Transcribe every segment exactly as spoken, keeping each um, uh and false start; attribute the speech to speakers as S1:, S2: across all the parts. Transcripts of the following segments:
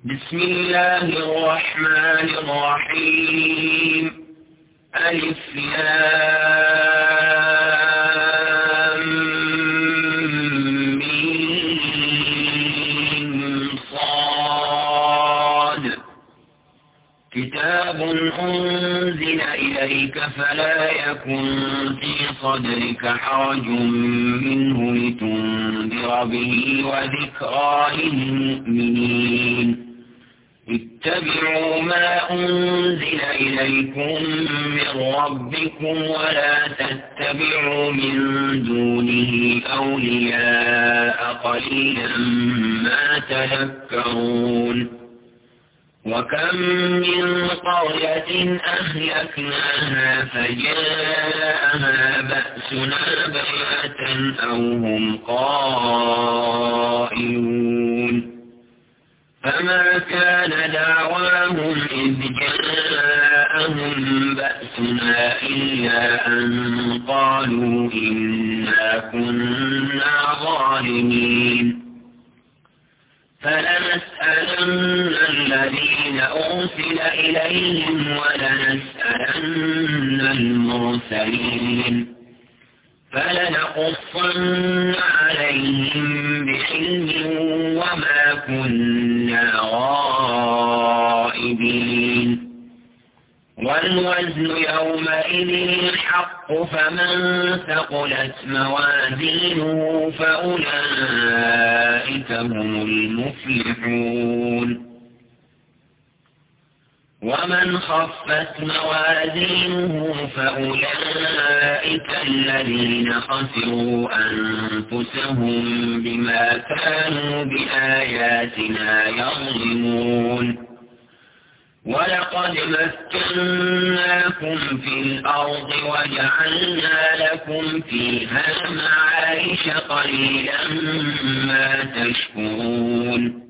S1: بسم الله الرحمن الرحيم. ألف لام ميم صاد. كتاب أنزل إليك فلا يكن في صدرك حرج منه لتنذر به وذكرى للمؤمنين. اتبعوا ما أنزل إليكم من ربكم ولا تتبعوا من دونه أولياء قليلا ما تذكرون. وكم من قرية أهلكناها فجاءها بأسنا بياتا أو هم قائلون. فما كان دعواهم إذ جاءهم بأسنا إلا أن قالوا إنا كنا ظالمين. فلنسألن الذين أرسل إليهم ولنسألن المرسلين. فلنقصن عليهم بعلم وما كنا غائبين. والوزن يومئذ الحق فمن ثقلت موازينه فأولئك هم المفلحون. ومن خفت موازينه فأولئك الذين خسروا أنفسهم بما كانوا بآياتنا يظلمون. ولقد مكناكم في الأرض وجعلنا لكم فيها معايش قليلا ما تشكرون.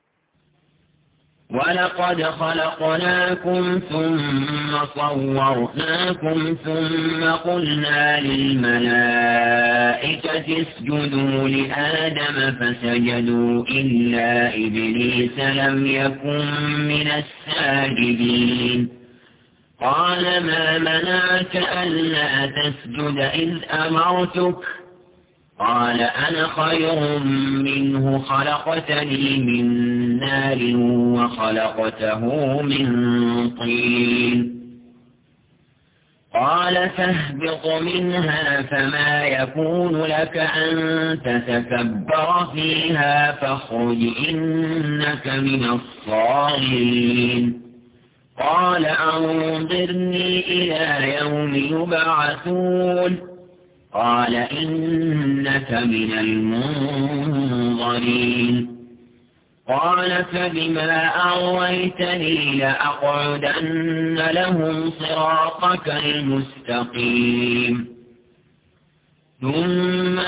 S1: ولقد خلقناكم ثم صورناكم ثم قلنا للملائكة اسجدوا لآدم فسجدوا إلا إبليس لم يكن من الساجدين. قال ما منعك ألا تسجد إذ أمرتك؟ قال أنا خير منه خلقتني من نار وخلقته من طين. قال فاهبط منها فما يكون لك أن تتكبر فيها فاخرج إنك من الصاغرين. قال أنظرني إلى يوم يبعثون. قال إنك من المنظرين. قال فبما أغويتني لأقعدن لهم صراطك المستقيم ثم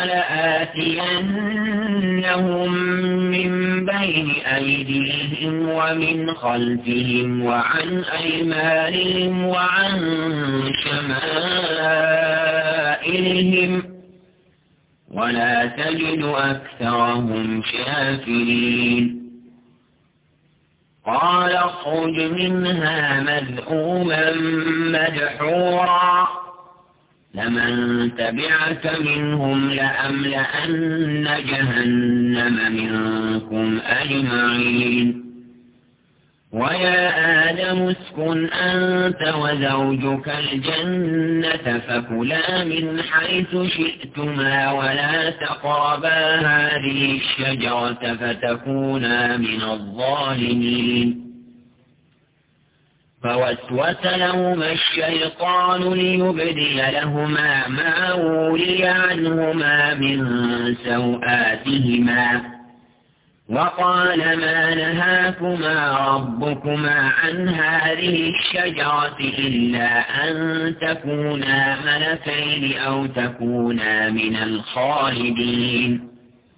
S1: لآتينهم من بين أيديهم ومن خلفهم وعن أيمانهم وعن شمائلهم ولا تجد أكثرهم شاكرين. قال اخرج منها مذءوما مدحورا لمن تبعك منهم لأملأن جهنم منكم أجمعين. ويا آدم اسكن أنت وزوجك الجنة فكلا من حيث شئتما ولا تقربا هذه الشجرة فتكونا من الظالمين. فوسوس لهما الشيطان ليبدي لهما ما ولي عنهما من سوآتهما وقال ما نهاكما ربكما عن هذه الشجرة إلا أن تكونا ملكين أو تكونا من الخالدين.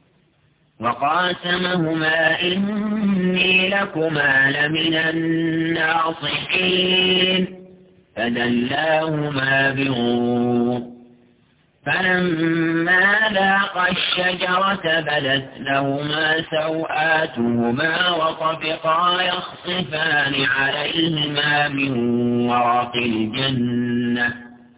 S1: وقاسمهما إني لكما لمن الناصحين فدلاهما بغرور فلما ذاقا الشجرة بدت لهما سوآتهما وطفقا يخصفان عليهما من ورق الجنة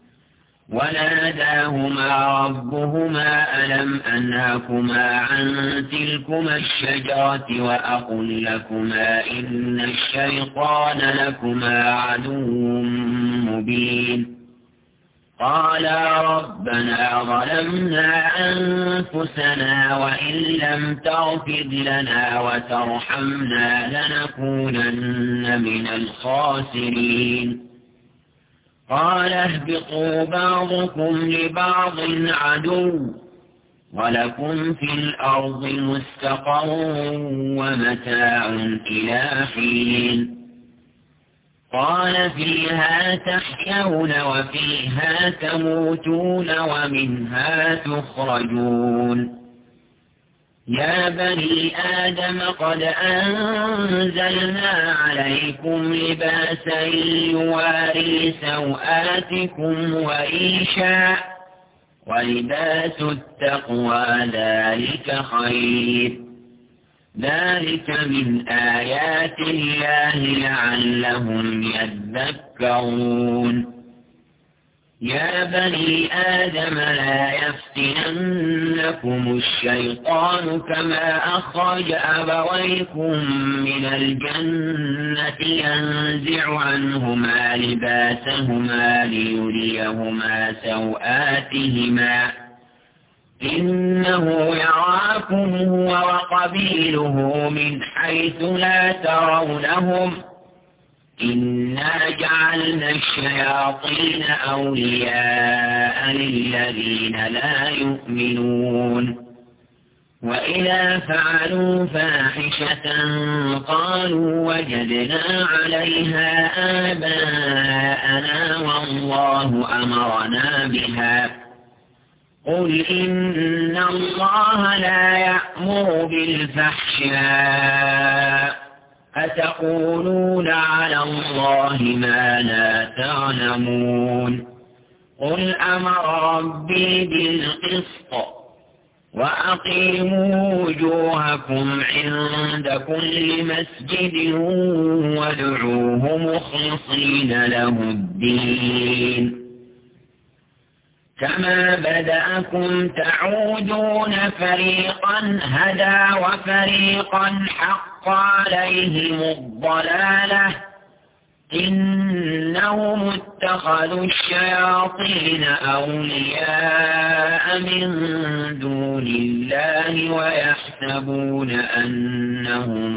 S1: وناداهما ربهما ألم أنهكما عن تلكما الشجرة وأقل لكما إن الشيطان لكما عدو مبين قالا ربنا ظلمنا أنفسنا وإن لم تغفر لنا وترحمنا لنكونن من الخاسرين قال اهبطوا بعضكم لبعض عدو ولكم في الأرض مستقر ومتاع إلى حين قال فيها تحيون وفيها تموتون ومنها تخرجون يا بني آدم قد أنزلنا عليكم لباسا يواري سوآتكم وريشا ولباس التقوى ذلك خير ذلك من آيات الله لعلهم يذكرون يا بني آدم لا يفتننكم الشيطان كما أخرج أبويكم من الجنة ينزع عنهما لباسهما ليريهما سوآتهما إنه يراكم هو وقبيله من حيث لا ترونهم إنا جعلنا الشياطين أولياء للذين لا يؤمنون وإذا فعلوا فاحشة قالوا وجدنا عليها آباءنا والله أمرنا بها قل إن الله لا يأمر بالفحشاء أتقولون على الله ما لا تعلمون قل أمر ربي بالقسط وأقيموا وجوهكم عند كل مسجد وادعوه مخلصين له الدين كما بدأكم تعودون فريقا هدى وفريقا حق عليهم الضلالة إنهم اتخذوا الشياطين أولياء من دون الله ويحسبون أنهم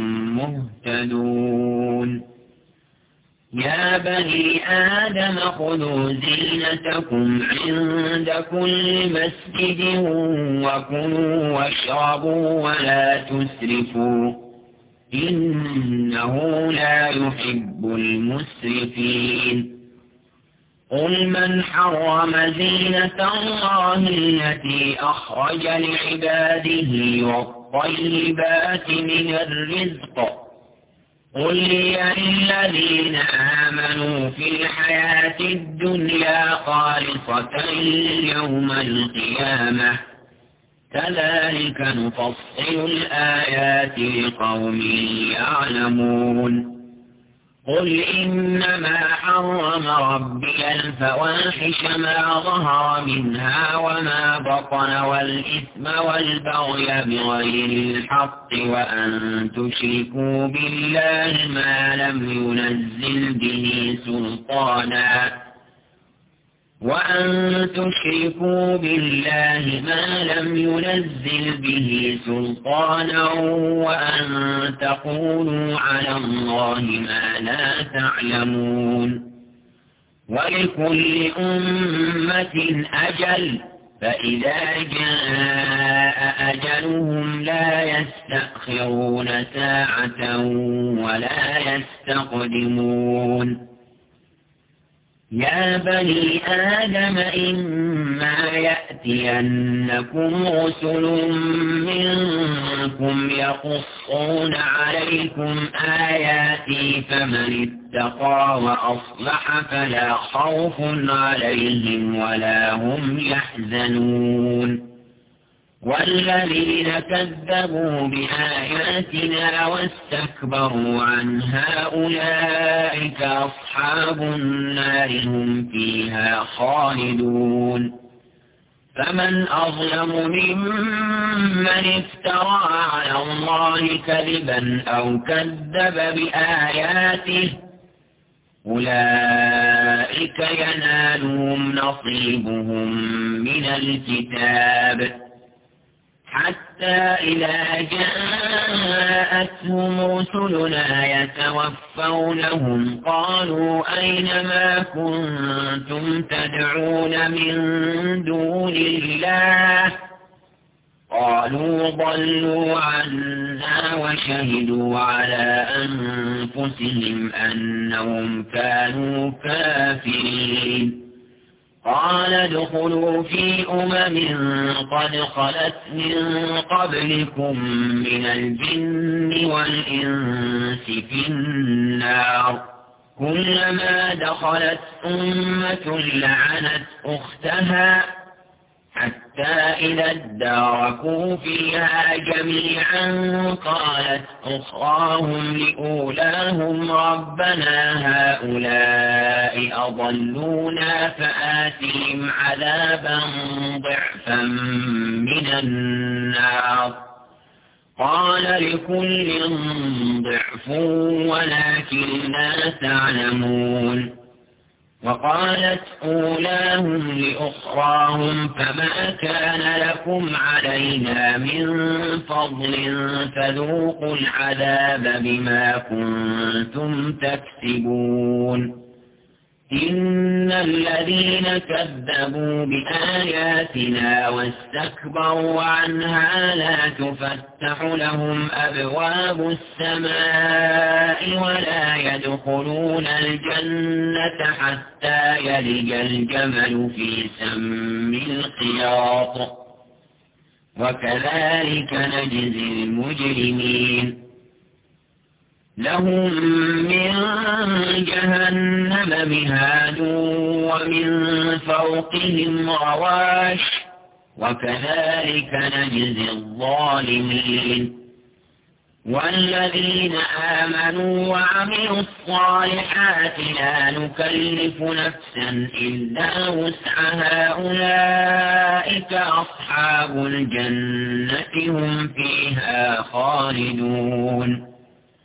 S1: مهتدون يا بني آدم خذوا زينتكم عند كل مسجد وكلوا واشربوا ولا تسرفوا إنه لا يحب المسرفين قل من حرم زينة الله التي أخرج لعباده والطيبات من الرزق قل هي للذين آمنوا في الحياة الدنيا خالصة يوم القيامة كذلك نفصل الآيات لقوم يعلمون قل إنما حرم ربي الفواحش ما ظهر منها وما بطن والإثم والبغي بغير الحق وأن تشركوا بالله ما لم ينزل به سلطانا وأن تشركوا بالله ما لم ينزل به سلطانا وأن تقولوا على الله ما لا تعلمون ولكل أمة أجل فإذا جاء أجلهم لا يستأخرون ساعة ولا يستقدمون يا بني آدم إما يأتينكم رسل منكم يقصون عليكم آياتي فمن اتقى وأصلح فلا خوف عليهم ولا هم يحزنون والذين كذبوا بآياتنا واستكبروا عنها أولئك أصحاب النار هم فيها خالدون فمن أظلم ممن افترى على الله كذبا أو كذب بآياته أولئك ينالهم نصيبهم من الكتاب حتى إذا جاءتهم رسلنا يتوفونهم قالوا أين ما كنتم تدعون من دون الله قالوا ضلوا عنا وشهدوا على أنفسهم أنهم كانوا كافرين قال ادخلوا في أمم قد خلت من قبلكم من الجن والإنس في النار كلما دخلت أمة لعنت أختها حتى إذا اداركوا فيها جميعا قالت أخراهم لأولاهم ربنا هؤلاء أضلونا فآتهم عذابا ضعفا من النار قال لكل ضعف ولكن لا تعلمون وقالت أولاهم لأخراهم فما كان لكم علينا من فضل فذوقوا العذاب بما كنتم تكسبون إن الذين كذبوا بآياتنا واستكبروا عنها لا تفتح لهم أبواب السماء ولا يدخلون الجنة حتى يلج الجمل في سم الخياط وكذلك نجزي المجرمين لهم من جهنم مهاد ومن فوقهم غواش وكذلك نجزي الظالمين والذين آمنوا وعملوا الصالحات لا نكلف نفسا إلا وسعها أولئك أصحاب الجنة هم فيها خالدون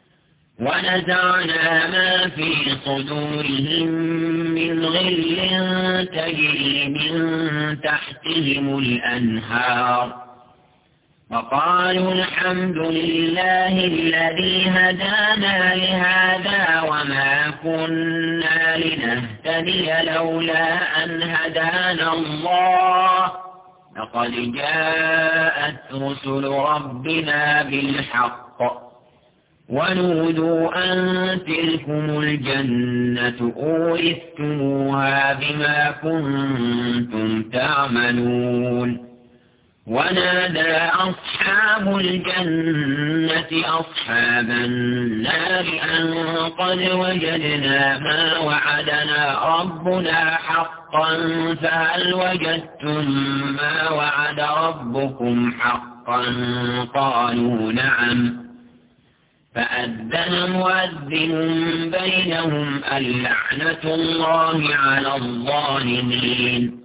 S1: ونزعنا ما في صدورهم من غل تجري من تحتهم الأنهار وقالوا الحمد لله الذي هدانا لهذا وما كنا لنهتدي لولا أن هدانا الله لقد جاءت رسل ربنا بالحق ونودوا أن تلكم الجنة أورثتموها بما كنتم تعملون ونادى أصحاب الجنة أصحاب النار أن قد وجدنا ما وعدنا ربنا حقا فهل وجدتم ما وعد ربكم حقا قالوا نعم فأذن مؤذن بينهم اللعنة الله على الظالمين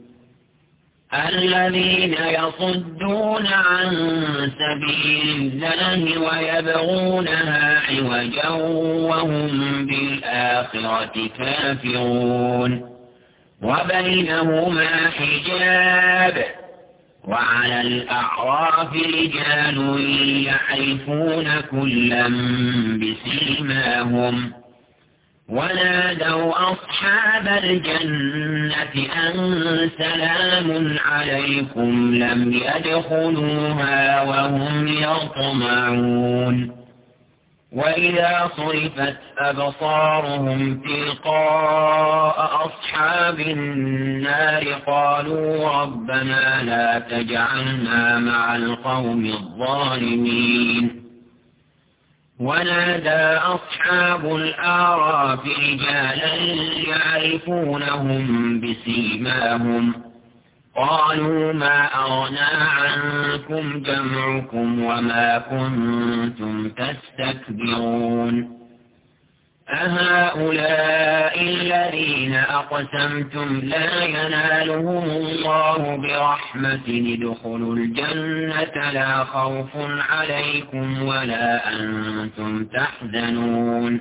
S1: الذين يصدون عن سبيل الله ويبغونها عوجا وهم بالآخرة كافرون وبينهما حجاب وعلى الأعراف رجال يعرفون كلا بسيماهم ونادوا أصحاب الجنة أن سلام عليكم لم يدخلوها وهم يطمعون وإذا صرفت أبصارهم تلقاء أصحاب النار قالوا ربنا لا تجعلنا مع القوم الظالمين. ونادى أصحاب الأعراف رجالا يعرفونهم بسيماهم قالوا ما أغنى عنكم جمعكم وما كنتم تستكبرون أهؤلاء الذين أقسمتم لا ينالهم الله برحمة ادخلوا الجنة لا خوف عليكم ولا أنتم تحزنون.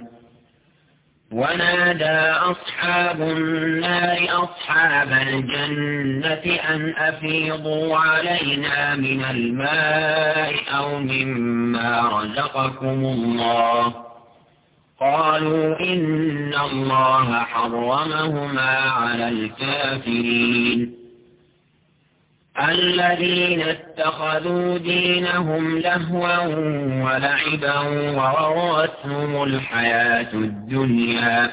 S1: ونادى أصحاب النار أصحاب الجنة أن أفيضوا علينا من الماء أو مما رزقكم الله قالوا إن الله حرمهما على الكافرين. الذين اتخذوا دينهم لهوا ولعبا وغرتهم الحياة الدنيا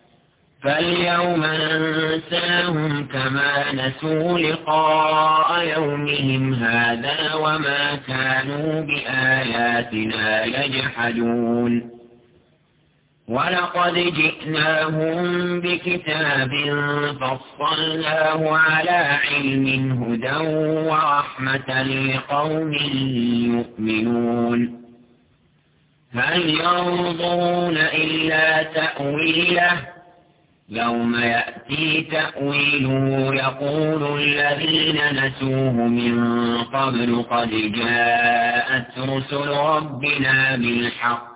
S1: فاليوم ننساهم كما نسوا لقاء يومهم هذا وما كانوا بآياتنا يجحدون. ولقد جئناهم بكتاب فصلناه على علم هدى ورحمة لقوم يؤمنون. هل ينظرون إلا تأويله يوم يأتي تأويله يقول الذين نسوه من قبل قد جاءت رسل ربنا بالحق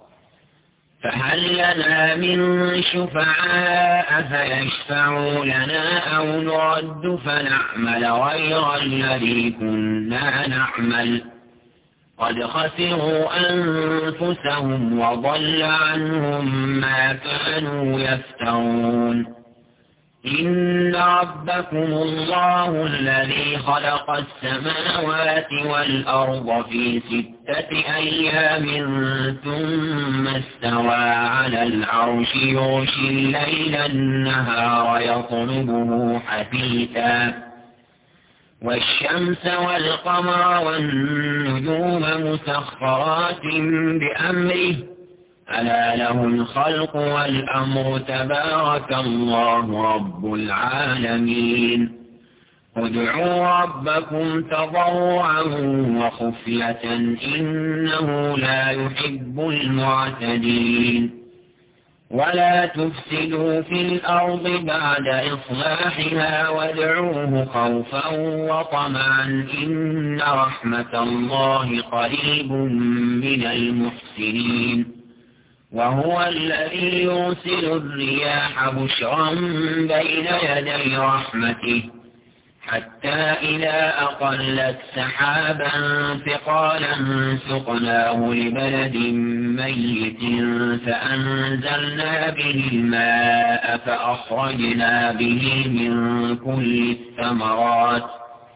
S1: فهل لنا من شفعاء فيشفعوا لنا أو نرد فنعمل غير الذي كنا نعمل قد خسروا أنفسهم وضل عنهم ما كانوا يفترون. إن ربكم الله الذي خلق السماوات والأرض في ستة أيام ثم استوى على العرش يغشي الليل النهار يطلبه حثيثا والشمس والقمر والنجوم مسخرات بأمره ألا له الخلق والأمر تبارك الله رب العالمين. ادعوا ربكم تضرعا وخفية إنه لا يحب المعتدين. ولا تفسدوا في الأرض بعد إصلاحها وادعوه خوفا وطمعا إن رحمة الله قريب من المحسنين. وهو الذي يرسل الرياح بشرا بين يدي رحمته حتى إذا أقلت سحابا ثقالا سقناه لبلد ميت فأنزلنا به الماء فأخرجنا به من كل الثمرات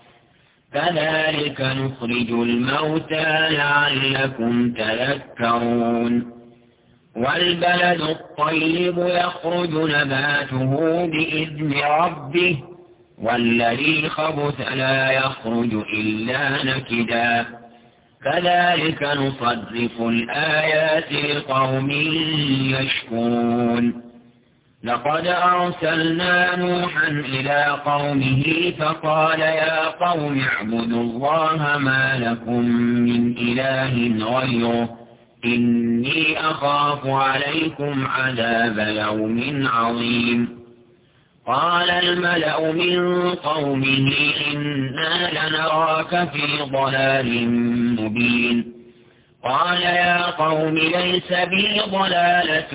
S1: كذلك نخرج الموتى لعلكم تذكرون. والبلد الطيب يخرج نباته بإذن ربه والذي خبث لا يخرج إلا نكدا كذلك نصرف الآيات لقوم يشكرون. لقد أرسلنا نوحا إلى قومه فقال يا قوم اعبدوا الله ما لكم من إله غيره إني أخاف عليكم عذاب يوم عظيم. قال الملأ من قومه إنا لنراك في ضلال مبين. قال يا قوم ليس بي ضلالة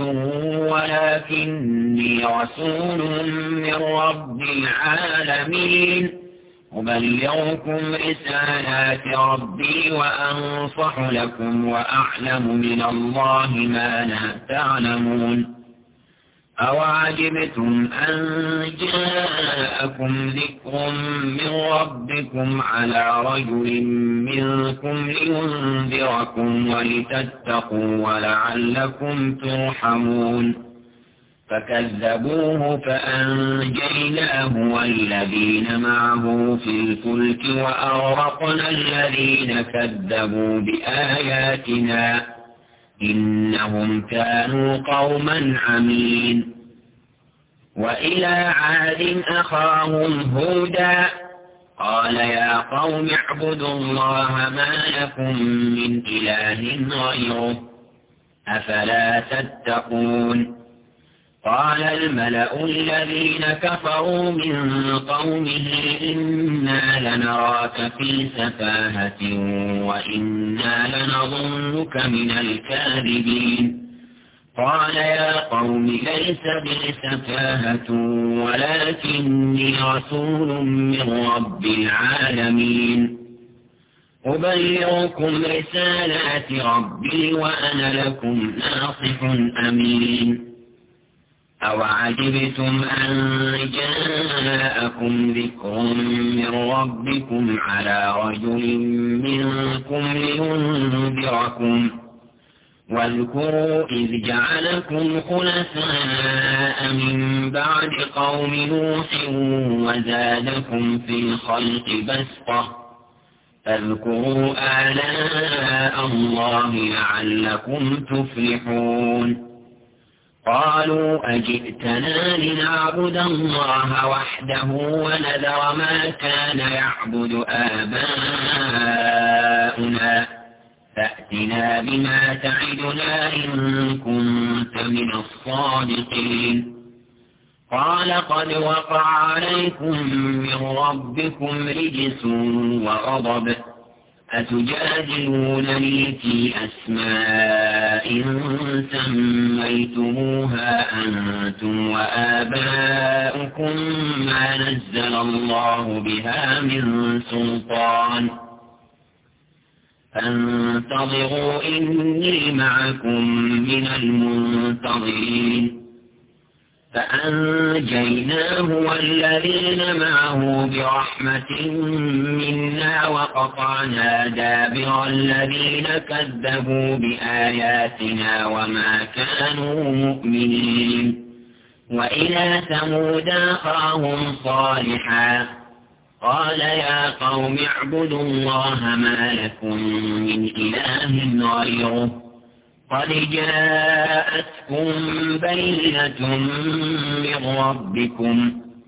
S1: ولكني رسول من رب العالمين أبلغكم رسالات ربي وأنصح لكم وأعلم من الله ما لا تعلمون. أوعجبتم أن جاءكم ذكر من ربكم على رجل منكم لينذركم ولتتقوا ولعلكم ترحمون فكذبوه فأنجيناه والذين معه في الفلك وأغرقنا الذين كذبوا بآياتنا إنهم كانوا قوما عمين وإلى عاد أخاهم هودا قال يا قوم اعبدوا الله ما لكم من إله غيره أفلا تتقون قال الملأ الذين كفروا من قومه إنا لنراك في سفاهة وإنا لنظنك من الكاذبين قال يا قوم ليس بي سفاهة ولكني رسول من رب العالمين أبلغكم رسالات ربي وأنا لكم ناصح أمين أوعجبتم أن جاءكم ذكر من ربكم على رجل منكم لينذركم واذكروا إذ جعلكم خلفاء من بعد قوم نوح وزادكم في الخلق بسطة فاذكروا آلاء الله لعلكم تفلحون قالوا أجئتنا لنعبد الله وحده ونذر ما كان يعبد آباؤنا فأتنا بما تعدنا إن كنت من الصادقين قال قد وقع عليكم من ربكم رجس وغضب أتجادلونني في أسماء سميتموها أنتم وآباؤكم ما نزل الله بها من سلطان فانتظروا إني معكم من المنتظرين فأنجيناه والذين معه برحمة منا وقطعنا دابر الذين كذبوا بآياتنا وما كانوا مؤمنين وإلى ثمود أخاهم صالحا قال يا قوم اعبدوا الله ما لكم من إله غيره قد جاءتكم بينة من ربكم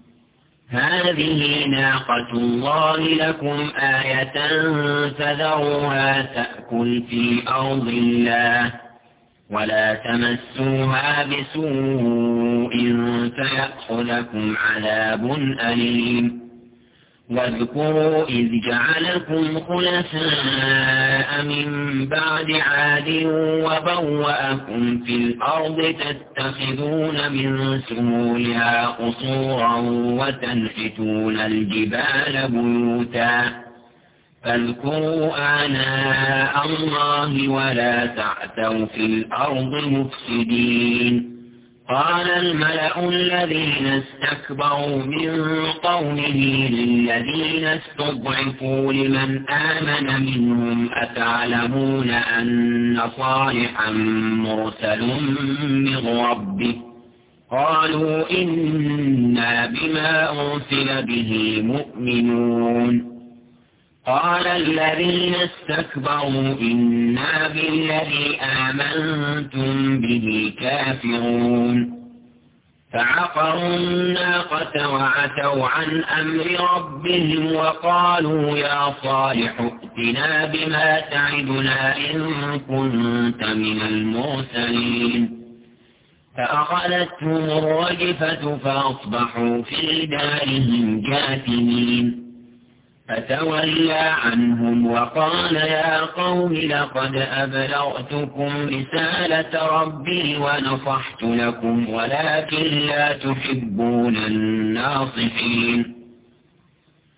S1: هذه ناقة الله لكم آية فذروها تأكل في أرض الله ولا تمسوها بسوء فيأخذكم عذاب أليم واذكروا إذ جعلكم خلفاء من بعد عاد وبوأكم في الأرض تتخذون من سهولها قصورا وتنحتون الجبال بيوتا فاذكروا آلاء الله ولا تعثوا في الأرض مفسدين قال الملأ الذين استكبروا من قومه للذين استضعفوا لمن آمن منهم أتعلمون أن صالحا مرسل من ربه قالوا إنا بما أرسل به مؤمنون قال الذين استكبروا إنا بالذي آمنتم به كافرون فعقروا الناقة وعتوا عن أمر ربهم وقالوا يا صالح ائتنا بما تعدنا إن كنت من المرسلين فأخذتهم الرجفة فأصبحوا في دارهم جاثمين فتولى عنهم وقال يا قوم لقد أبلغتكم رسالة ربي ونصحت لكم ولكن لا تحبون الناصحين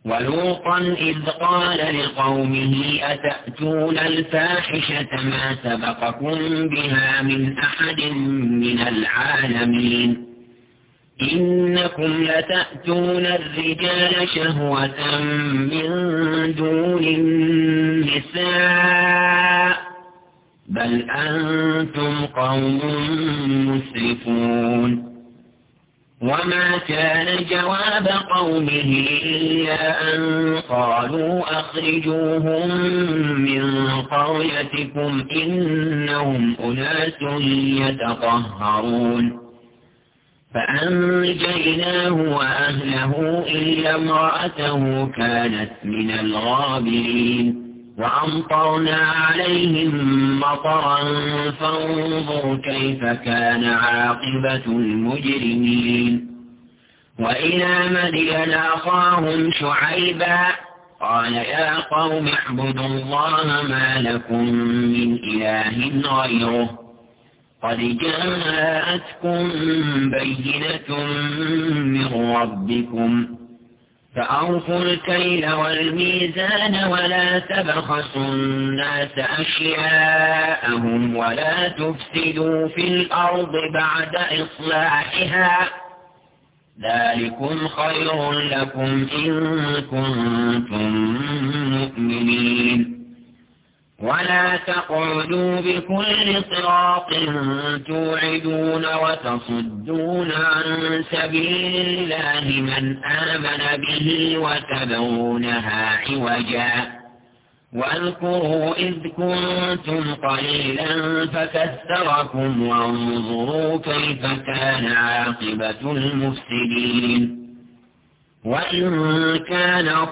S1: ولوطا إذ قال لقومه أتأتون الفاحشة ما سبقكم بها من أحد من العالمين إنكم لتأتون الرجال شهوة من دون النساء بل أنتم قوم مسرفون وما كان جواب قومه إلا أن قالوا أخرجوهم من قريتكم إنهم أناس يتطهرون فأنجيناه وأهله إلا امرأته كانت من الغابرين وأمطرنا عليهم مطرا فانظر كيف كان عاقبة المجرمين وإلى مدين أخاهم شعيبا قال يا قوم اعبدوا الله ما لكم من إله غيره قد جاءتكم بينة من ربكم فأوفوا الكيل والميزان ولا تبخسوا الناس أشياءهم ولا تفسدوا في الأرض بعد إصلاحها ذلكم خير لكم إن كنتم مؤمنين ولا تقعدوا بكل صراط توعدون وتصدون عن سبيل الله من آمن به وتبغونها عوجا واذكروا إذ كنتم قليلا فكثركم وانظروا كيف كان عاقبة المفسدين وإن كان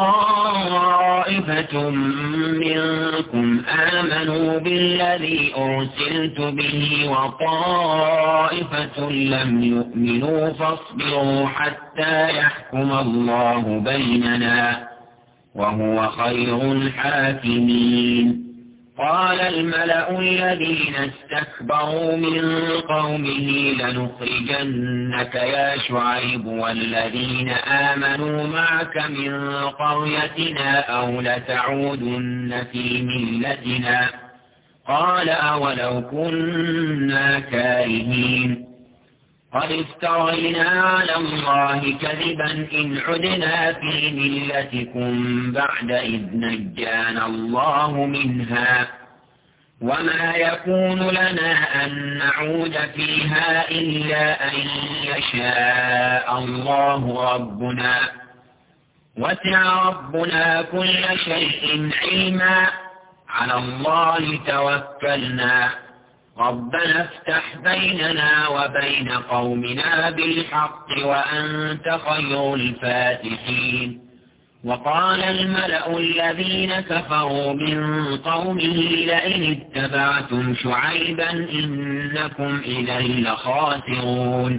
S1: طائفة منكم آمنوا بالذي أرسلت به وطائفة لم يؤمنوا فاصبروا حتى يحكم الله بيننا وهو خير الحاكمين قال الملأ الذين استكبروا من قومه لنخرجنك يا شعيب والذين آمنوا معك من قريتنا أو لتعودن في ملتنا قال أولو كنا كارهين قد افترينا على الله كذبا إن عدنا في ملتكم بعد إذ نجانا الله منها وما يكون لنا أن نعود فيها إلا أن يشاء الله ربنا وسع ربنا كل شيء علما على الله توكلنا ربنا افتح بيننا وبين قومنا بالحق وأنت خير الفاتحين وقال الملأ الذين كفروا من قومه لئن اتبعتم شعيبا إنكم إذا لخاسرون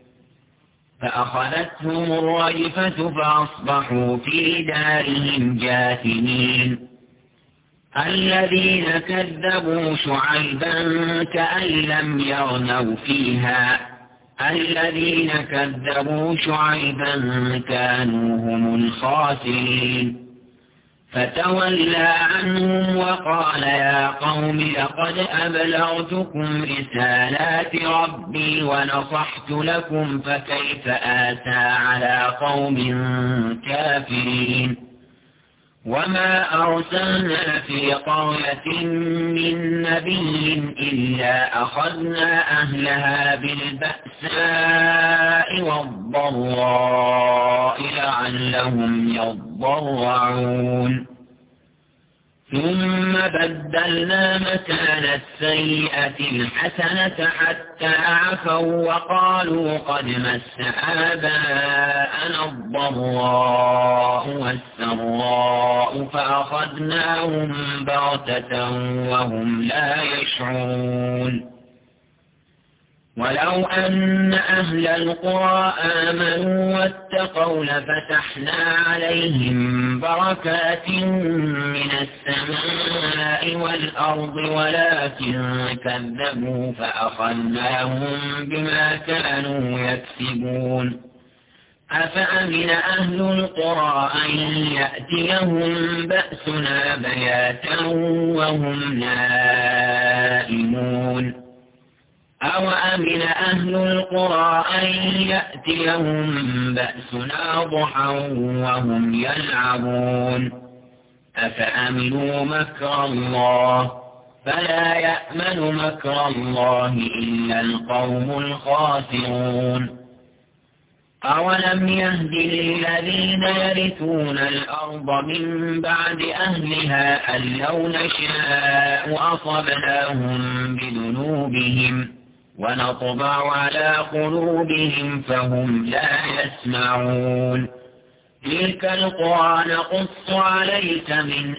S1: فأخذتهم الرجفة فأصبحوا في دارهم جاثمين الذين كذبوا شعيبا كأن لم يغنوا فيها الذين كذبوا شعيبا كانوا هم الخاسرين فتولى عنهم وقال يا قوم لقد أبلغتكم رسالات ربي ونصحت لكم فكيف آسى على قوم كافرين وما أرسلنا في قرية من نبي إلا أخذنا أهلها بالبأساء والضراء لعلهم يضرعون ثم بدلنا مكان السيئة الحسنة حتى عفوا وقالوا قد مس آباءنا الضراء والسراء فأخذناهم بغتة وهم لا يشعرون ولو أن أهل القرى آمنوا واتقوا لفتحنا عليهم بركات من السماء والأرض ولكن كذبوا فأخذناهم بما كانوا يكسبون أفأمن أهل القرى أن يأتيهم بأسنا بياتا وهم نائمون أوأمن أهل القرى أن يأتيهم بأسنا ضحى وهم يلعبون أفأمنوا مكر الله فلا يأمن مكر الله إلا القوم الخاسرون أولم يهد للذين يرثون الأرض من بعد أهلها أن لو نشاء أصبناهم بذنوبهم ونطبع على قلوبهم فهم لا يسمعون تلك القرى نقص عليك من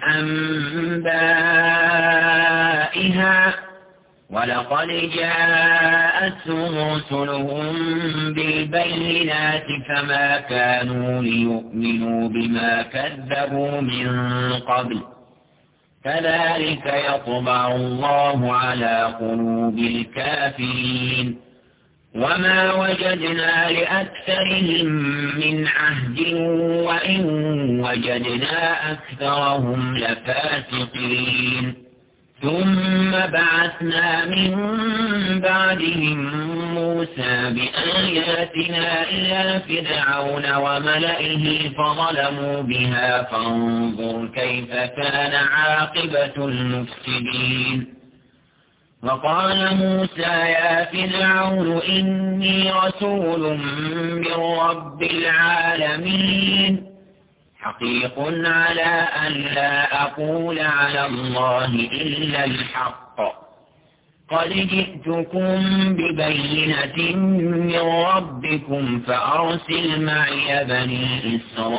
S1: أنبائها ولقد جاءتهم رسلهم بالبينات فما كانوا ليؤمنوا بما كذبوا من قبل كذلك يطبع الله على قلوب الكافرين وما وجدنا لأكثرهم من عهد وإن وجدنا أكثرهم لفاسقين ثم بعثنا من بعدهم موسى بآياتنا إلى فرعون وملئه فظلموا بها فانظر كيف كان عاقبة المفسدين وقال موسى يا فرعون إني رسول من رب العالمين حقيق على أن لا أقول على الله إلا الحق قد جئتكم ببينة من ربكم فأرسل معي بني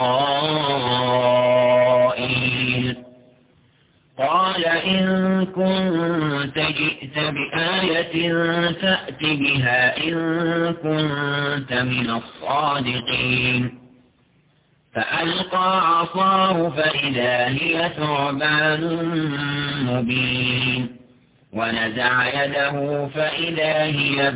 S1: إسرائيل قال إن كنت جئت بآية فأت بها إن كنت من الصادقين فألقى عصاه فإذا هي ثعبان مبين ونزع يده فإذا هي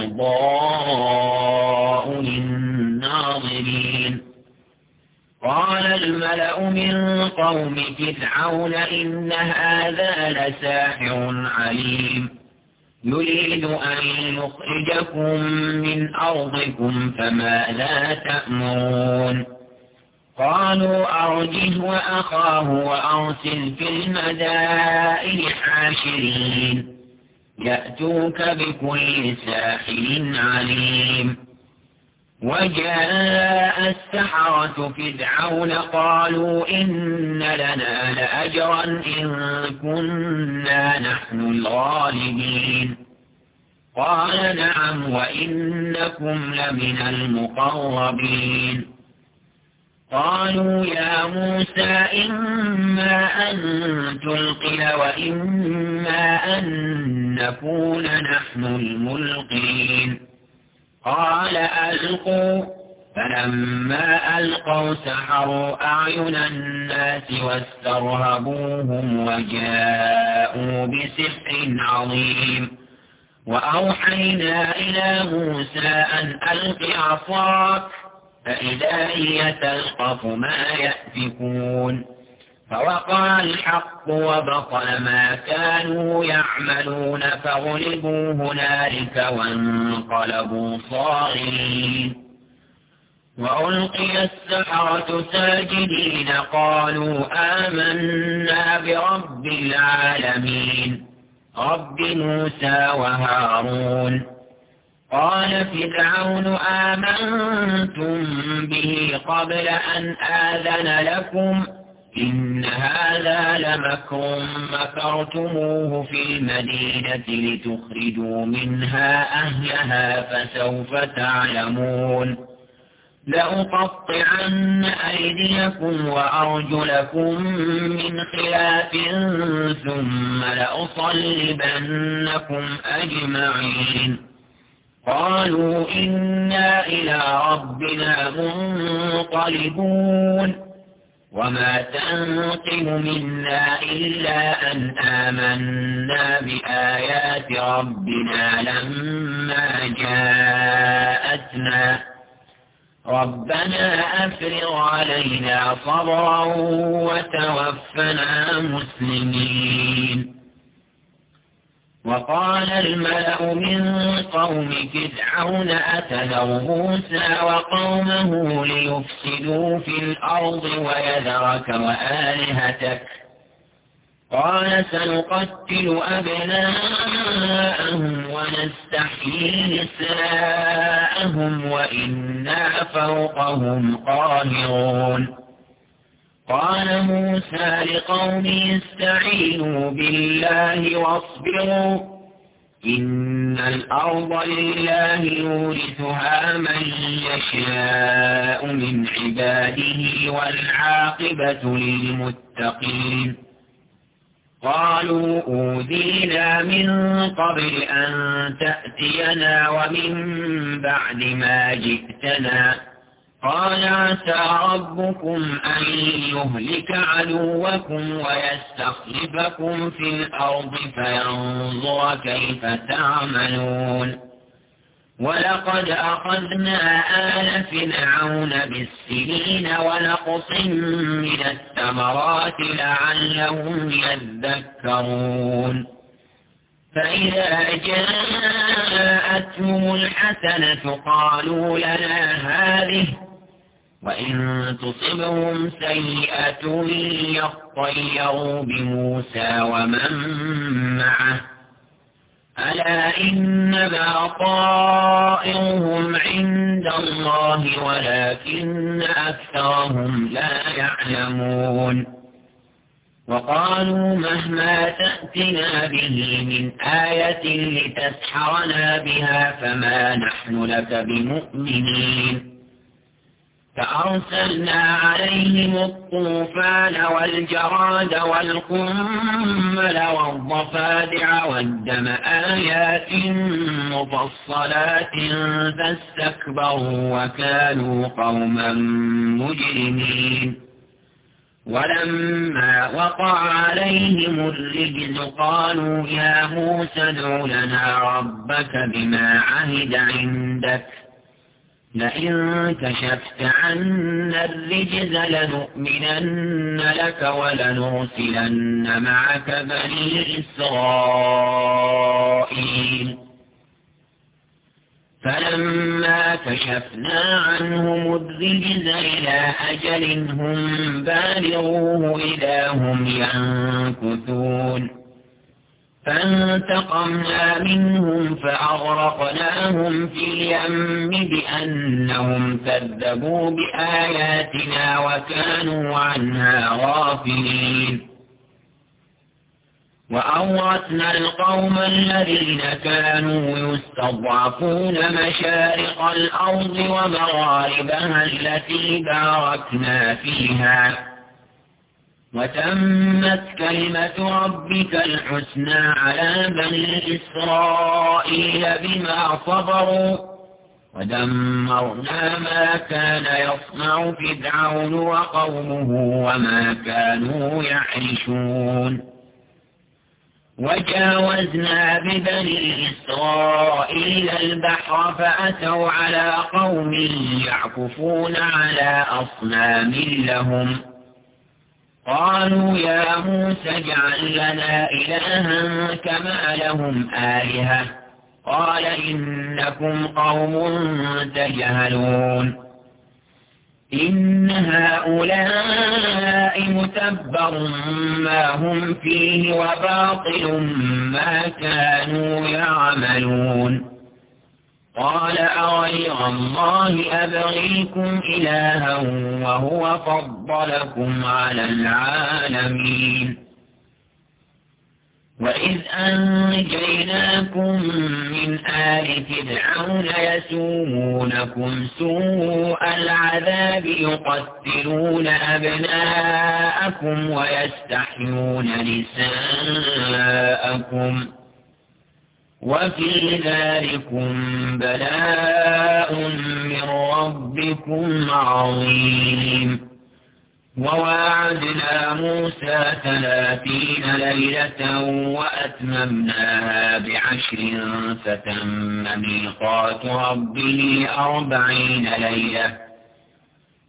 S1: بيضاء للناظرين قال الملأ من قوم فرعون إن هذا لساحر عليم يريد أن يخرجكم من أرضكم فماذا تأمرون قالوا أرجه وأخاه وأرسل في المدائن حاشرين يأتوك بكل ساحر عليم وجاء السحرة فرعون قالوا إن لنا لأجرا إن كنا نحن الغالبين قال نعم وإنكم لمن المقربين قالوا يا موسى إما أن تلقي وإما أن نكون نحن الملقين قال ألقوا فلما ألقوا سحروا أعين الناس واسترهبوهم وجاءوا بسحر عظيم وأوحينا إلى موسى أن ألق عصاك فإذا هي تلقف ما يأفكون فوقع الحق وبطل ما كانوا يعملون فغلبوا هنالك وانقلبوا صاغرين وألقي السحرة ساجدين قالوا آمنا برب العالمين رب موسى وهارون قال فرعون آمنتم به قبل أن آذن لكم إن هذا لمكر مكرتموه في المدينة لتخرجوا منها أهلها فسوف تعلمون لأقطعن أيديكم وأرجلكم من خلاف ثم لأصلبنكم أجمعين قالوا إنا إلى ربنا منقلبون وما تنقم منا إلا أن آمنا بآيات ربنا لما جاءتنا ربنا أفرغ علينا صبرا وتوفنا مسلمين. وقال الملأ من قوم فرعون أتذر موسى وقومه ليفسدوا في الأرض ويذرك وآلهتك قال سنقتل أبناءهم ونستحيي نساءهم وإنا فوقهم قاهرون. قال موسى لقومه استعينوا بالله واصبروا إن الأرض لله يورثها من يشاء من عباده والعاقبة للمتقين. قالوا أوذينا من قبل أن تأتينا ومن بعد ما جئتنا قال عسى ربكم أن يهلك عدوكم ويستخلفكم في الأرض فينظر كيف تعملون. ولقد أخذنا آل فرعون بالسنين ونقص من الثمرات لعلهم يذكرون. فإذا جاءتهم الحسنة قالوا لنا هذه وإن تصبهم سيئة يطيروا بموسى ومن معه ألا إنما طائرهم عند الله ولكن أكثرهم لا يعلمون. وقالوا مهما تأتنا به من آية لتسحرنا بها فما نحن لك بمؤمنين. فأرسلنا عليهم الطوفان والجراد والقمل والضفادع والدم آيات مفصلات فاستكبروا وكانوا قوما مجرمين. ولما وقع عليهم الرجز قالوا يا موسى ادع لنا ربك بما عهد عندك لئن كشفت عنا الرجز لنؤمنن لك ولنرسلن معك بني إسرائيل. فلما كشفنا عنهم الرجز إلى أجل هم بالغوه إذا هم ينكثون. فانتقمنا منهم فأغرقناهم في اليم بأنهم كذبوا بآياتنا وكانوا عنها غافلين. وأورثنا القوم الذين كانوا يستضعفون مشارق الأرض ومغاربها التي باركنا فيها وتمت كلمة ربك الحسنى على بني إسرائيل بما صبروا ودمرنا ما كان يصنع فرعون وقومه وما كانوا يعرشون. وجاوزنا ببني إسرائيل البحر فأتوا على قوم يعكفون على أصنام لهم قالوا يا موسى اجعل لنا إلها كما لهم آلهة قال إنكم قوم تجهلون. إن هؤلاء متبر ما هم فيه وباطل ما كانوا يعملون. قال أغير الله أبغيكم إلها وهو فضلكم على العالمين. وإذ أنجيناكم من آل فرعون يسومونكم سوء العذاب يقتلون أبناءكم ويستحيون نساءكم وفي ذلكم بلاء من ربكم عظيم. وواعدنا موسى ثلاثين ليلة وأتممناها بعشر فتم ميقات ربه أربعين ليلة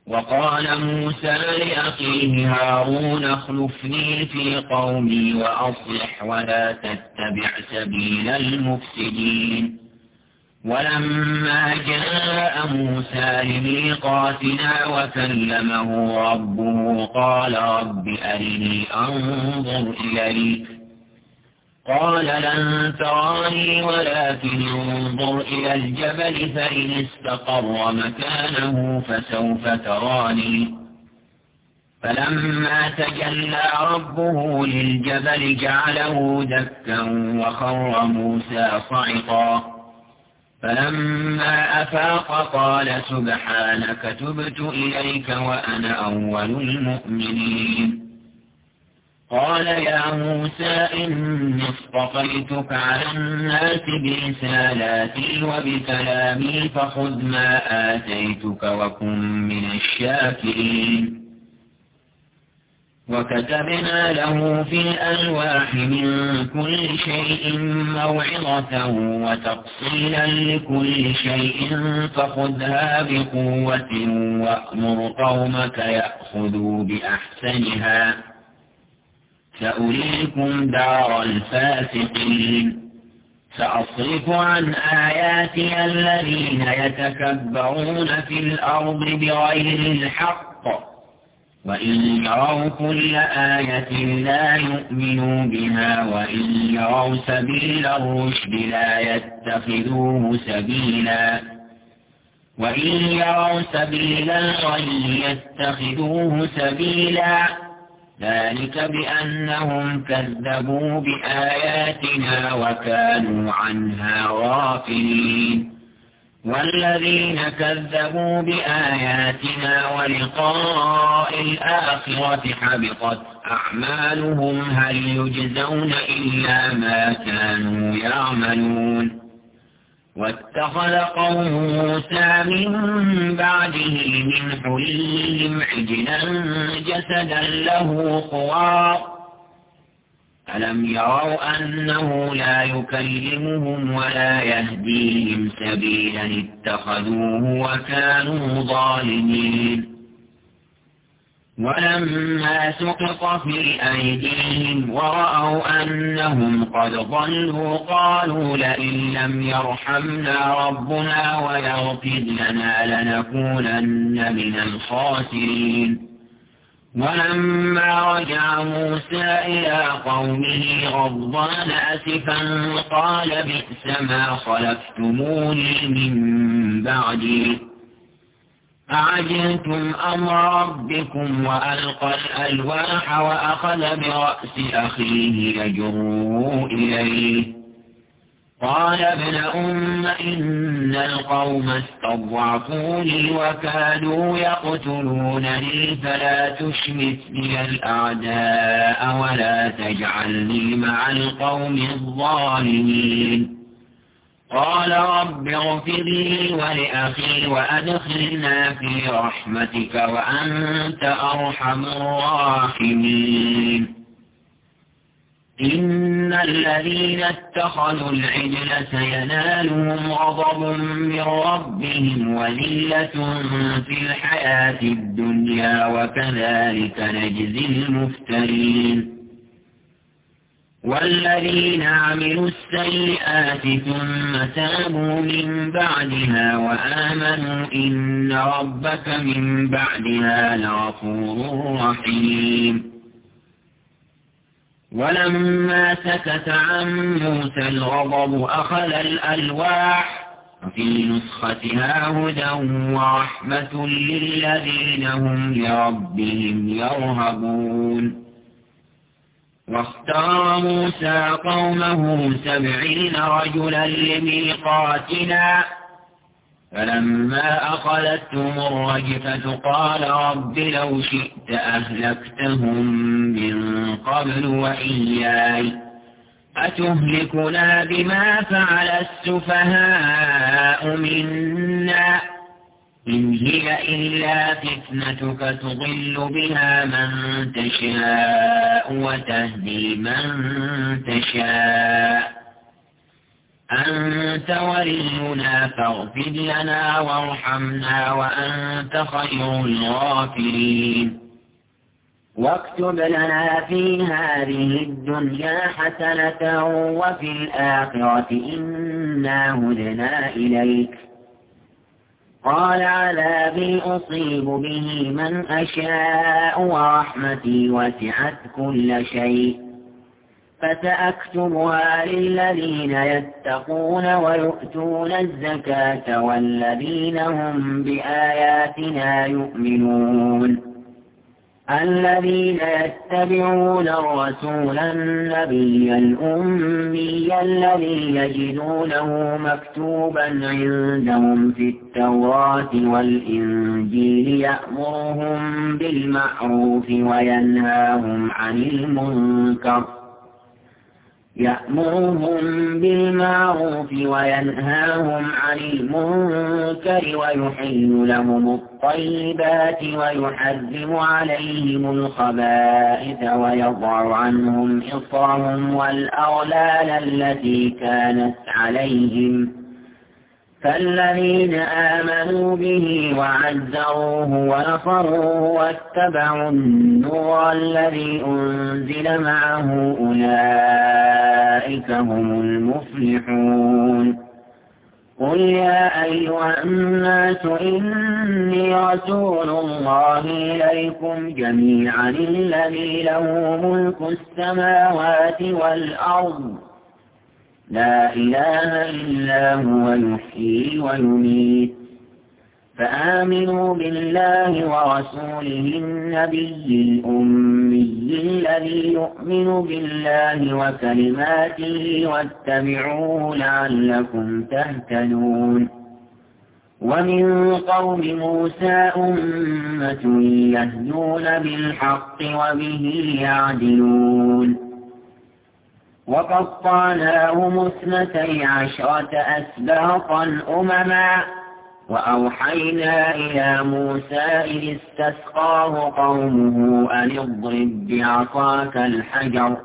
S1: وقال موسى لأخيه هارون اخلفني في قومي وأصلح ولا تتبع سبيل المفسدين. ولما جاء موسى لميقاتنا وكلمه ربه قال رب أرني أنظر إليك قال لن تراني ولكن انظر إلى الجبل فإن استقر مكانه فسوف تراني. فلما تجلى ربه للجبل جعله دكا وخر موسى صعقا. فلما أفاق قال سبحانك تبت إليك وأنا أول المؤمنين. قال يا موسى إني اصطفيتك على الناس برسالاتي وبكلامي فخذ ما آتيتك وكن من الشاكرين. وكتبنا له في الألواح من كل شيء موعظة وتفصيلا لكل شيء فخذها بقوة وأمر قومك يأخذوا بأحسنها سأريكم دار الفاسقين. سأصرف عن آياتي الذين يتكبرون في الأرض بغير الحق وإن يروا كل آية لا يؤمنوا بها وإن يروا سبيل الرشد لا يتخذوه سبيلا وإن يروا سبيل الغي يتخذوه سبيلا. ذلك بأنهم كذبوا بآياتنا وكانوا عنها غافلين. والذين كذبوا بآياتنا ولقاء الآخرة حبطت أعمالهم هل يجزون إلا ما كانوا يعملون. واتخذ قوم موسى من بعده من حليهم عجلا جسدا له خوار ألم يروا أنه لا يكلمهم ولا يهديهم سبيلا اتخذوه وكانوا ظالمين. ولما سقط في أيديهم ورأوا أنهم قد ضلوا قالوا لئن لم يرحمنا ربنا ويغفر لنا لنكونن من الخاسرين. ولما رجع موسى إلى قومه غضبان أسفا قال بئس ما خلفتموني من بعدي أعجلتم أمر ربكم وألقى الألواح وأخذ برأس أخيه يجره إليه قال ابن أم إن القوم استضعفوني وكادوا يقتلونني فلا تشمت بي الأعداء ولا تجعلني مع القوم الظالمين. قال رب اغفر لي ولأخي وأدخلنا في رحمتك وأنت أرحم الراحمين. إن الذين اتخذوا العجل سينالهم غضب من ربهم وذلة في الحياة الدنيا وكذلك نجزي المفترين. والذين عملوا السيئات ثم تابوا من بعدها وآمنوا إن ربك من بعدها لغفور رحيم. ولما سكت عن موسى الغضب أخذ الألواح وفي نسختها هدى ورحمة للذين هم لربهم يرهبون. واختار موسى قومه سبعين رجلا لميقاتنا فلما أخذتهم الرجفة قال رب لو شئت أهلكتهم من قبل وإياي أتهلكنا بما فعل السفهاء منا إن هي إلا فتنتك تضل بها من تشاء وتهدي من تشاء أنت ولينا فاغفر لنا وارحمنا وأنت خير الغافرين. واكتب لنا في هذه الدنيا حسنة وفي الآخرة إنا هدنا إليك. قال عذابي أصيب به من أشاء ورحمتي وسعت كل شيء فسأكتبها للذين يتقون ويؤتون الزكاة والذين هم بآياتنا يؤمنون. الذين يتبعون الرسول النبي الأمي الذي يجدونه مكتوبا عندهم في التوراة والإنجيل يأمرهم بالمعروف وينهاهم عن المنكر يأمرهم بالمعروف وينهاهم عن المنكر ويحل لهم الطيبات ويحرم عليهم الخبائث ويضع عنهم إصرهم والأغلال التي كانت عليهم. فالذين آمنوا به وعزروه ونصروه واتبعوا النور الذي أنزل معه أولئك هم المفلحون. قل يا أيها الناس إني رسول الله إليكم جميعا الذي له ملك السماوات والأرض لا إله إلا هو يحيي ويميت. فآمنوا بالله ورسوله النبي الأمي الذي يؤمن بالله وكلماته واتبعوه لعلكم تهتدون. ومن قوم موسى أمة يهدون بالحق وبه يعدلون. وقطعناهم اثنتي عشرة أسباطا أمما وأوحينا إلى موسى إذ استسقاه قومه أن اضرب بعصاك الحجر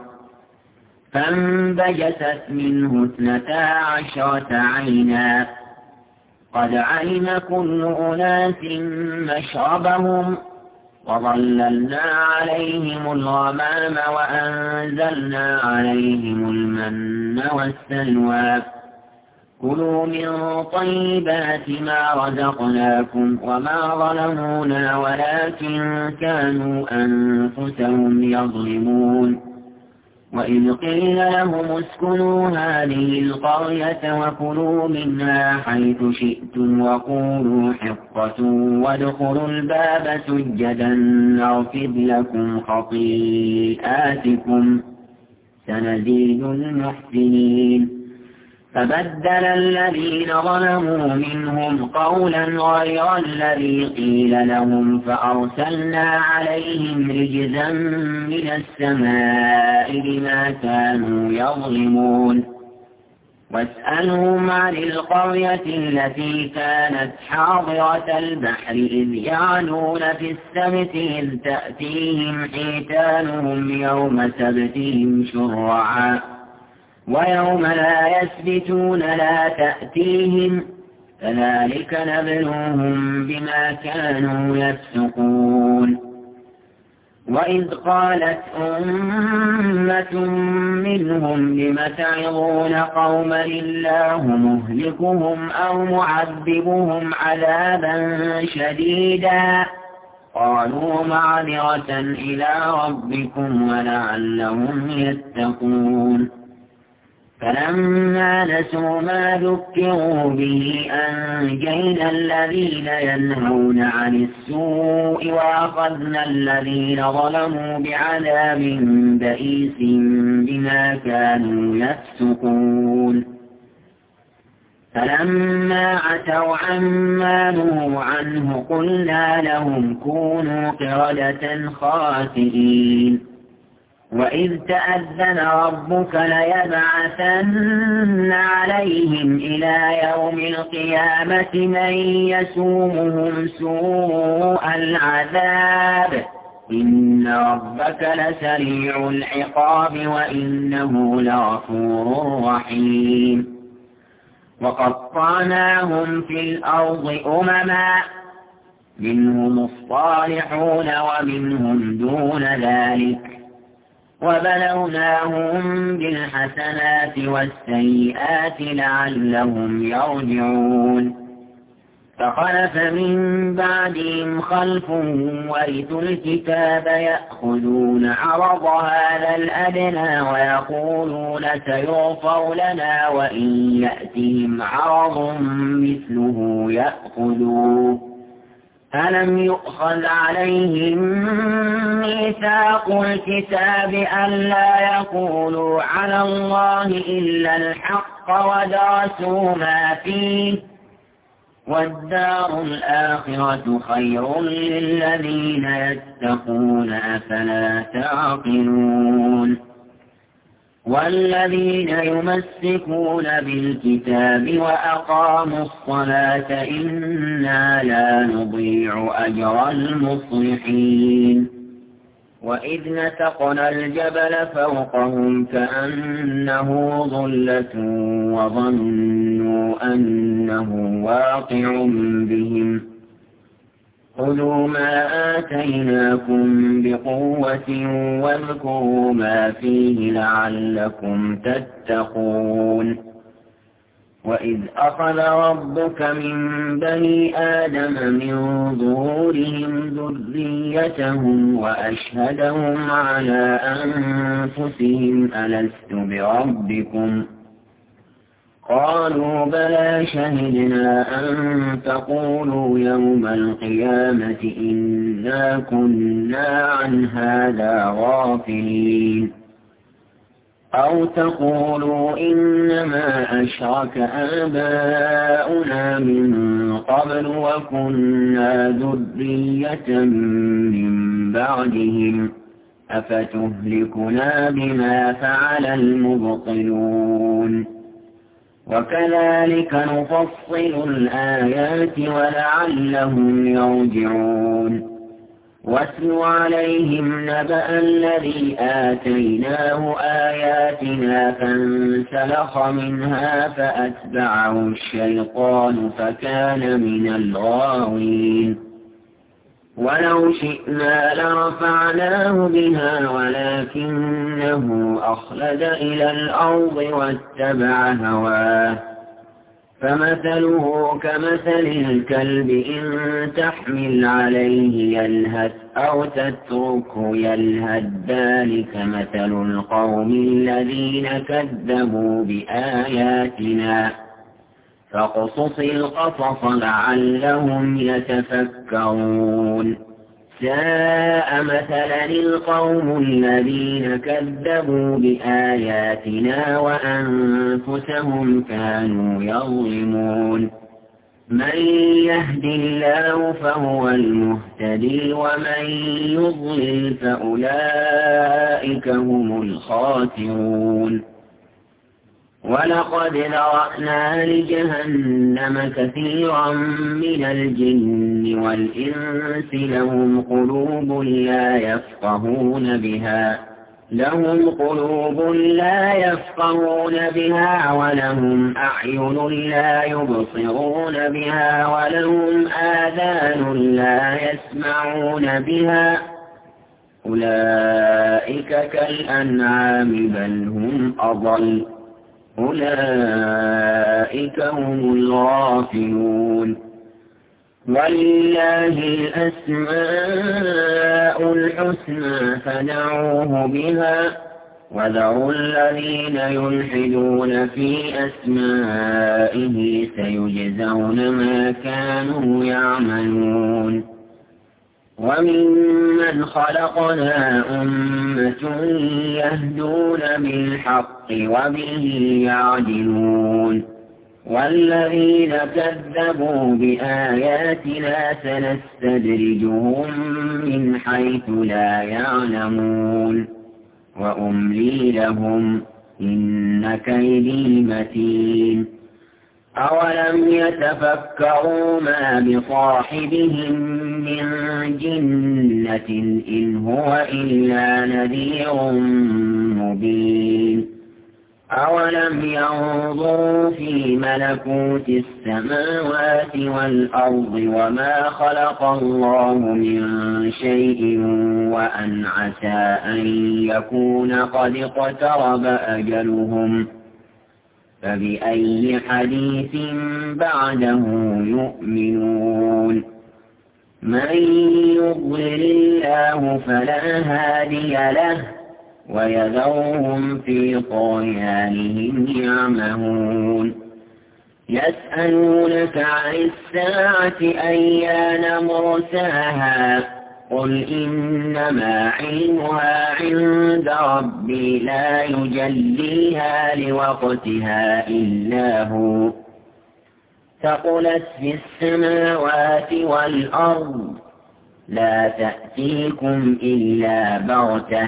S1: فانبجست منه اثنتا عشرة عينا قد علم كل أناس مشربهم وظللنا عليهم الغمام وأنزلنا عليهم المن والسلوى كلوا من طيبات ما رزقناكم وما ظلمونا ولكن كانوا أنفسهم يظلمون. وإذ قيل لهم اسكنوا هذه القرية وكلوا منها حيث شئتم وقولوا حطة وادخلوا الباب سجدا نغفر لكم خطيئاتكم سنزيد المحسنين. فبدل الذين ظلموا منهم قولا غير الذي قيل لهم فأرسلنا عليهم رجزا من السماء بما كانوا يظلمون. واسألهم عن القرية التي كانت حاضرة البحر إذ يعلون في السبت إذ تأتيهم حيتانهم يوم سبتهم شرعا ويوم لا يسبتون لا تأتيهم كذلك نبلوهم بما كانوا يفسقون. وإذ قالت أمة منهم لم تعظون قوما الله مهلكهم أو معذبهم عذابا شديدا قالوا معذرة إلى ربكم ولعلهم يتقون. فلما نسوا ما ذكروا به أنجينا الذين ينهون عن السوء وأخذنا الذين ظلموا بعذاب بئيس بما كانوا يفسقون. فلما عتوا عما نهوا عنه قلنا لهم كونوا قردة خاسئين. وإذ تأذن ربك ليبعثن عليهم إلى يوم القيامة من يسومهم سوء العذاب إن ربك لسريع العقاب وإنه لغفور رحيم. وقطعناهم في الأرض أمما منهم الصالحون ومنهم دون ذلك وبلوناهم بالحسنات والسيئات لعلهم يرجعون فخلف من بعدهم خلف ورثوا الكتاب يأخذون عرض هذا الأدنى ويقولون سيغفر لنا وإن يأتهم عرض مثله يأخذوه ألم يؤخذ عليهم ميثاق الكتاب ألا يقولوا على الله إلا الحق ودرسوا ما فيه والدار الآخرة خير للذين يتقون أفلا تعقلون والذين يمسكون بالكتاب وأقاموا الصلاة إنا لا نضيع أجر المصلحين وإذ نتقنا الجبل فوقهم كأنه ظلة وظنوا أنه واقع بهم خذوا ما آتيناكم بقوة واذكروا ما فيه لعلكم تتقون وإذ أخذ ربك من بني آدم من ظهورهم ذريتهم وأشهدهم على أنفسهم ألست بربكم قالوا بلى شهدنا أن تقولوا يوم القيامة إنا كنا عن هذا غافلين أو تقولوا إنما أشرك آباؤنا من قبل وكنا ذرية من بعدهم أفتهلكنا بما فعل المبطلون وكذلك نفصل الآيات ولعلهم يرجعون واتل عليهم نبأ الذي آتيناه آياتنا فانسلخ منها فأتبعه الشيطان فكان من الغاوين ولو شئنا لرفعناه بها ولكنه أخلد إلى الأرض واتبع هواه فمثله كمثل الكلب إن تحمل عليه يلهث أو تتركه يلهث ذلك مثل القوم الذين كذبوا بآياتنا فاقصص القصص لعلهم يتفكرون ساء مثلا القوم الذين كذبوا بآياتنا وأنفسهم كانوا يظلمون من يهد الله فهو المهتدي ومن يضلل فأولئك هم الخاسرون ولقد ذرأنا لجهنم كثيرا من الجن والإنس لهم قلوب لا يفقهون بها لهم قلوب لا يفقهون بها ولهم أعين لا يبصرون بها ولهم آذان لا يسمعون بها أولئك كالأنعام بل هم أضل أولئك هم الغافلون ولله الأسماء الحسنى فدعوه بها وذروا الذين يلحدون في أسمائه سيجزون ما كانوا يعملون وممن خلقنا أمة يهدون بالحق وبه يعدلون والذين كذبوا بآياتنا سنستدرجهم من حيث لا يعلمون وأملي لهم إن كيدي متين أولم يتفكروا ما بصاحبهم من جنة إن هو إلا نذير مبين أولم ينظروا في ملكوت السماوات والأرض وما خلق الله من شيء وأن عسى أن يكون قد اقترب أجلهم فبأي حديث بعده يؤمنون من يضلل الله فلا هادي له ويذرهم في طغيانهم يعمهون يسألونك عن الساعة أيان مرساها قل إنما علمها عند ربي لا يجليها لوقتها إلا هو ثقلت في السماوات والأرض لا تأتيكم إلا بغتة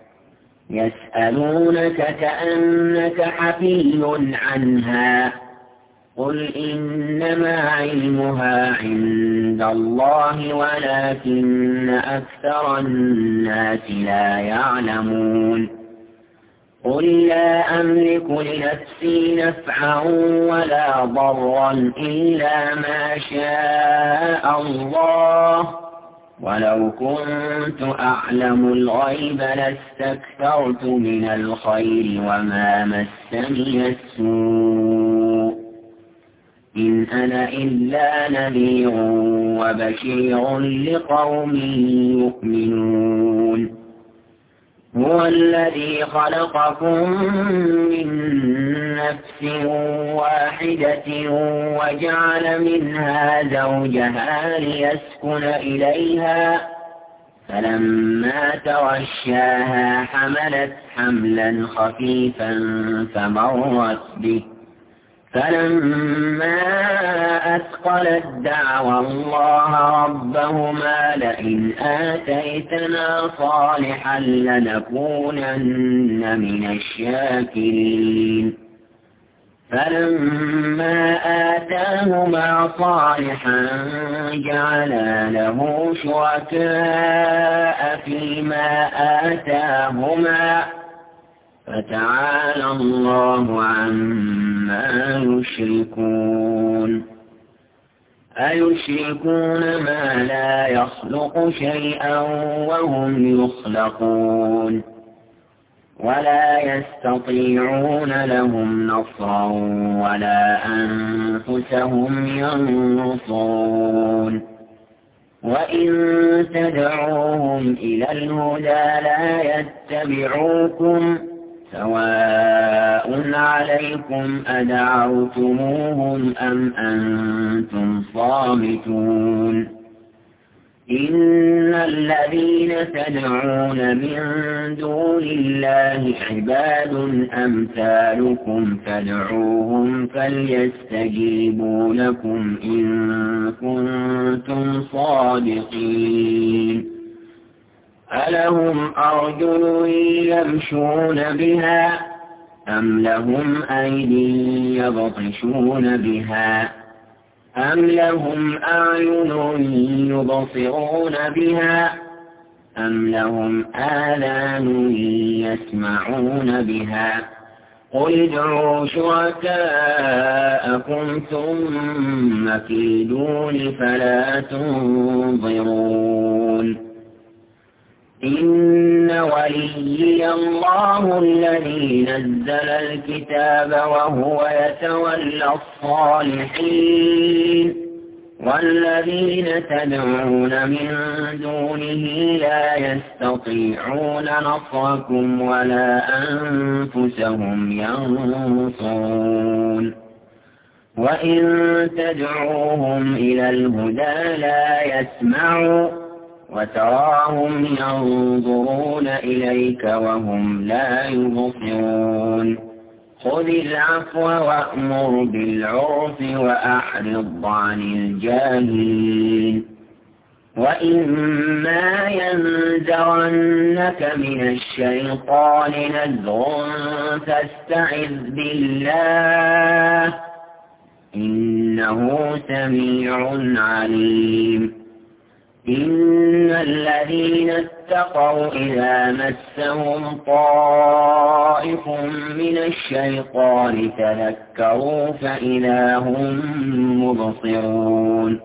S1: يسألونك كأنك حفي عنها قل إنما علمها عند الله ولكن أكثر الناس لا يعلمون قل لا أملك لنفسي نفعا ولا ضرا إلا ما شاء الله ولو كنت أعلم الغيب لاستكثرت من الخير وما مسني السوء إن أنا إلا نذير وبشير لقوم يؤمنون هو الذي خلقكم من نفس واحدة وجعل منها زوجها ليسكن إليها فلما تغشاها حملت حملا خفيفا فمرت به فلما أثقلت دعوى الله ربهما لئن آتيتنا صالحا لنكونن من الشاكرين فلما آتاهما صالحا جعلا له شركاء فيما آتاهما فتعالى الله عما يشركون أيشركون ما لا يخلق شيئا وهم يخلقون ولا يستطيعون لهم نصرا ولا أنفسهم ينصرون وإن تدعوهم إلى الهدى لا يتبعوكم سواء عليكم أدعوتموهم أم أنتم صامتون إن الذين تدعون من دون الله عباد أمثالكم فادعوهم فليستجيبوا لكم إن كنتم صادقين ألهم أرجل يمشون بها أم لهم أيدي يبطشون بها أم لهم أعين يبصرون بها أم لهم آذان يسمعون بها قل ادعوا شركاءكم ثم كيدون فلا تنظرون إن وليي الله الذي نزل الكتاب وهو يتولى الصالحين والذين تدعون من دونه لا يستطيعون نصركم ولا أنفسهم ينصرون وإن تدعوهم إلى الهدى لا يسمعوا وتراهم ينظرون إليك وهم لا يبصرون خذ العفو وأمر بالعرف وأعرض عن الجاهلين وإما ينزغنك من الشيطان نزغ فاستعذ بالله إنه سميع عليم إن الذين اتقوا إذا مسهم طائف من الشيطان تذكروا فإذا هم مبصرون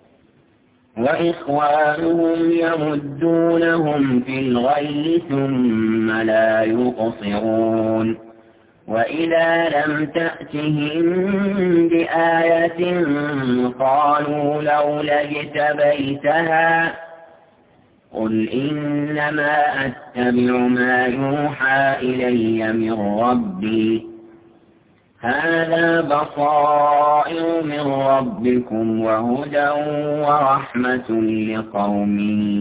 S1: وإخوانهم يمدونهم في الغي ثم لا يقصرون وإذا لم تأتهم بآية قالوا لولا اجتبيتها قل إنما أتبع ما يوحى إلي من ربي هذا بصائر من ربكم وهدى ورحمة لقوم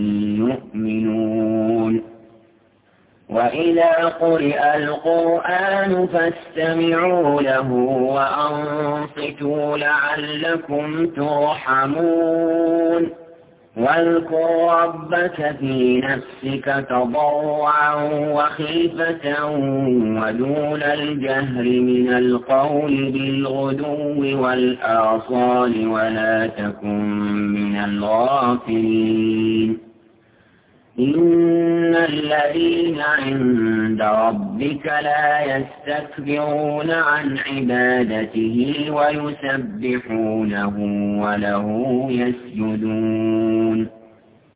S1: يؤمنون وإذا قرئ القرآن فاستمعوا له وأنصتوا لعلكم ترحمون واذكر ربك في نفسك تضرعا وخيفة ودون الجهر من القول بالغدو والآصال ولا تكن من الغافلين إن الذين عند ربك لا يستكبرون عن عبادته ويسبحونه وله يسجدون